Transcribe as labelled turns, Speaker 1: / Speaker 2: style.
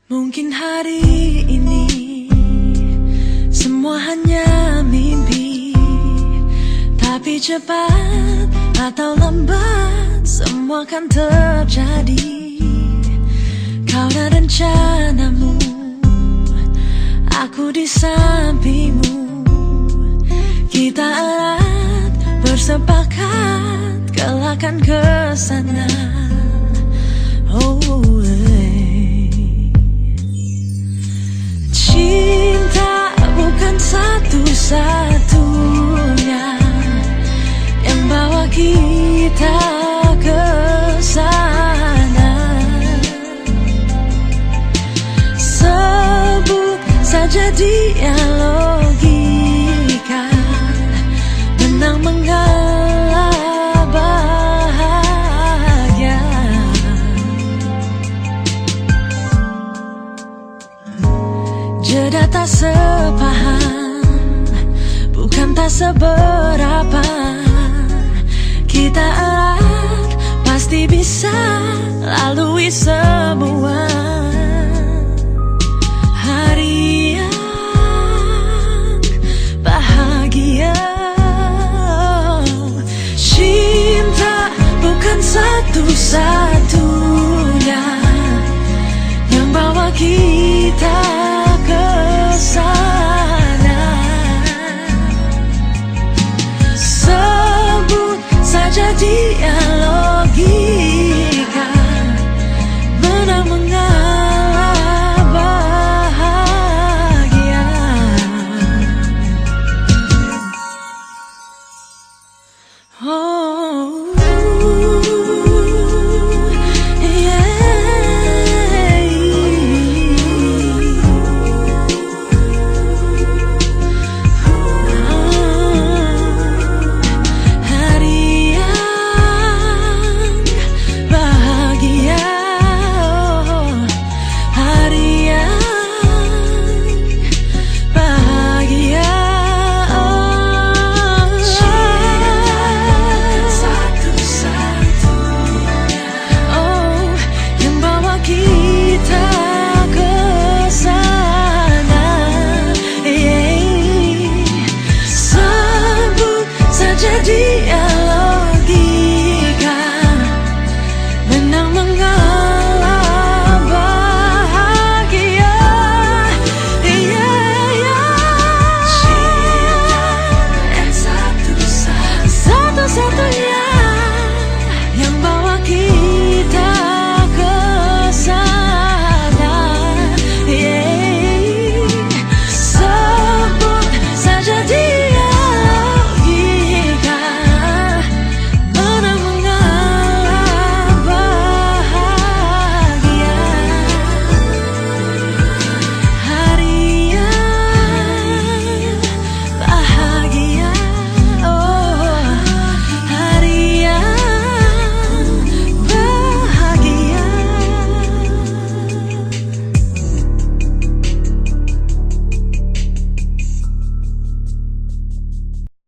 Speaker 1: Mungkin hari ini semua hanya mimpi, tapi cepat atau lambat semua akan terjadi. Kau dan rencanamu, aku di sampingmu. Kita erat bersepakat kelak akan ke sana. Cinta bukan satu-satunya yang bawa kita ke sana. Sebut saja dia logika, menang mengalah bahagia. Jeda tak sepaham, bukan tak seberapa. Kita erat, pasti bisa